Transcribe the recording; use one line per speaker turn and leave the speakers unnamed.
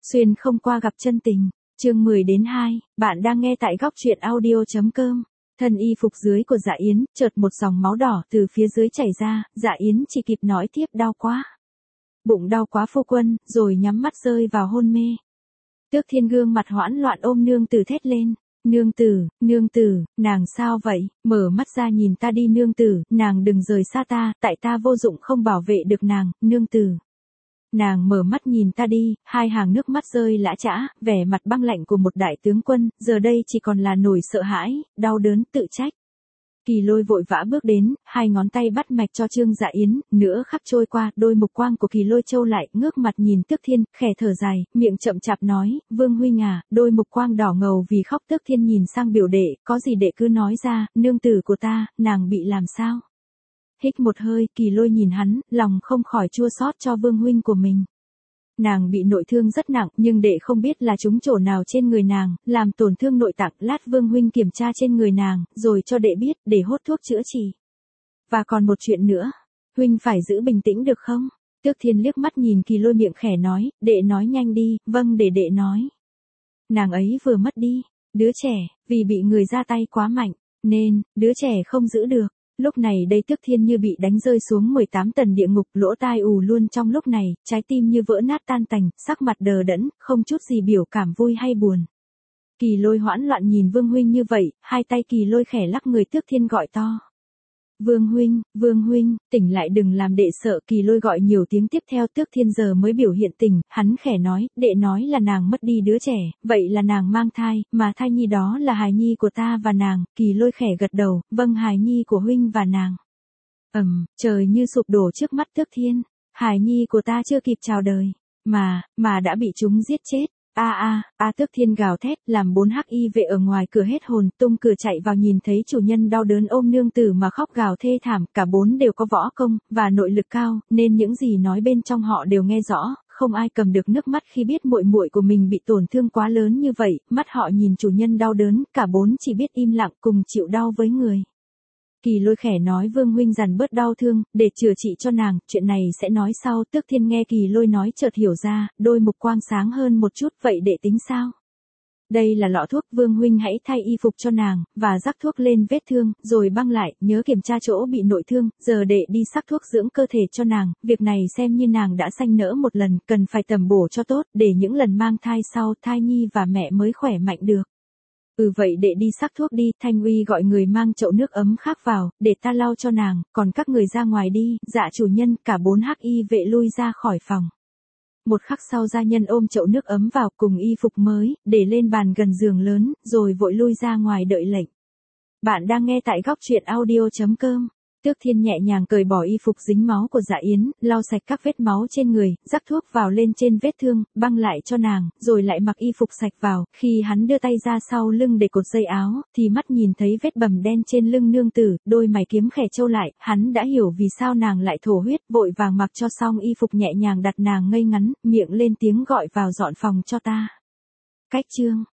Xuyên không qua gặp chân tình, chương 10-2, bạn đang nghe tại góc truyện audio.com. Thân y phục dưới của Dạ Yến, chợt một dòng máu đỏ từ phía dưới chảy ra, Dạ Yến chỉ kịp nói tiếp đau quá. Bụng đau quá phu quân, rồi nhắm mắt rơi vào hôn mê. Tước Thiên gương mặt hoảng loạn ôm nương tử thét lên. Nương tử, nàng sao vậy, mở mắt ra nhìn ta đi nương tử, nàng đừng rời xa ta, tại ta vô dụng không bảo vệ được nàng, nương tử. Nàng mở mắt nhìn ta đi, hai hàng nước mắt rơi lã chã, vẻ mặt băng lạnh của một đại tướng quân, giờ đây chỉ còn là nỗi sợ hãi, đau đớn, tự trách. Kỳ Lôi vội vã bước đến, hai ngón tay bắt mạch cho Trương Dạ Yến, nửa khắc trôi qua, đôi mục quang của Kỳ Lôi trâu lại, ngước mặt nhìn Tước Thiên, khẽ thở dài, miệng chậm chạp nói, Vương huynh à, đôi mục quang đỏ ngầu vì khóc. Tước Thiên nhìn sang biểu đệ, có gì đệ cứ nói ra, nương tử của ta, nàng bị làm sao? Hít một hơi, Kỳ Lôi nhìn hắn, lòng không khỏi chua xót cho Vương huynh của mình. Nàng bị nội thương rất nặng, nhưng đệ không biết là trúng chỗ nào trên người nàng, làm tổn thương nội tạng, lát Vương huynh kiểm tra trên người nàng, rồi cho đệ biết, để hốt thuốc chữa trị. Và còn một chuyện nữa, huynh phải giữ bình tĩnh được không? Tước Thiên liếc mắt nhìn Kỳ Lôi miệng khẽ nói, đệ nói nhanh đi, vâng để đệ nói. Nàng ấy vừa mất đi, đứa trẻ, vì bị người ra tay quá mạnh, nên, đứa trẻ không giữ được. Lúc này đây Tước Thiên như bị đánh rơi xuống 18 tầng địa ngục, lỗ tai ù luôn trong lúc này, trái tim như vỡ nát tan tành, sắc mặt đờ đẫn, không chút gì biểu cảm vui hay buồn. Kỳ Lôi hoảng loạn nhìn Vương huynh như vậy, hai tay Kỳ Lôi khẽ lắc người Tước Thiên gọi to. Vương huynh, tỉnh lại đừng làm đệ sợ. Kỳ Lôi gọi nhiều tiếng tiếp theo. Tước Thiên giờ mới biểu hiện tỉnh, hắn khẽ nói, đệ nói là nàng mất đi đứa trẻ, vậy là nàng mang thai, mà thai nhi đó là hài nhi của ta và nàng. Kỳ Lôi khẽ gật đầu, vâng hài nhi của huynh và nàng. Trời như sụp đổ trước mắt Tước Thiên, hài nhi của ta chưa kịp chào đời, mà đã bị chúng giết chết. Tước Thiên gào thét, làm 4 hắc y vệ ở ngoài cửa hết hồn, tung cửa chạy vào nhìn thấy chủ nhân đau đớn ôm nương tử mà khóc gào thê thảm, cả 4 đều có võ công, và nội lực cao, nên những gì nói bên trong họ đều nghe rõ, không ai cầm được nước mắt khi biết muội muội của mình bị tổn thương quá lớn như vậy, mắt họ nhìn chủ nhân đau đớn, cả 4 chỉ biết im lặng cùng chịu đau với người. Kỳ Lôi khẽ nói Vương huynh dằn bớt đau thương, để chữa trị cho nàng, chuyện này sẽ nói sau. Tước Thiên nghe Kỳ Lôi nói chợt hiểu ra, đôi mục quang sáng hơn một chút, vậy đệ tính sao? Đây là lọ thuốc, Vương huynh hãy thay y phục cho nàng, và rắc thuốc lên vết thương, rồi băng lại, nhớ kiểm tra chỗ bị nội thương, giờ đệ đi sắc thuốc dưỡng cơ thể cho nàng, việc này xem như nàng đã sanh nỡ một lần, cần phải tầm bổ cho tốt, để những lần mang thai sau, thai nhi và mẹ mới khỏe mạnh được. Vậy đệ đi sắc thuốc đi. Thanh Uy gọi người mang chậu nước ấm khác vào, để ta lau cho nàng, còn các người ra ngoài đi. Dạ chủ nhân. Cả 4 hắc y vệ lui ra khỏi phòng. Một khắc sau gia nhân ôm chậu nước ấm vào cùng y phục mới, để lên bàn gần giường lớn, rồi vội lui ra ngoài đợi lệnh. Bạn đang nghe tại góc truyện audio.com. Tước Thiên nhẹ nhàng cởi bỏ y phục dính máu của Dạ Yến, lau sạch các vết máu trên người, rắc thuốc vào lên trên vết thương, băng lại cho nàng, rồi lại mặc y phục sạch vào. Khi hắn đưa tay ra sau lưng để cột dây áo, thì mắt nhìn thấy vết bầm đen trên lưng nương tử, đôi mày kiếm khẽ châu lại, hắn đã hiểu vì sao nàng lại thổ huyết, vội vàng mặc cho xong y phục nhẹ nhàng đặt nàng ngây ngắn, miệng lên tiếng gọi vào dọn phòng cho ta. Cách chương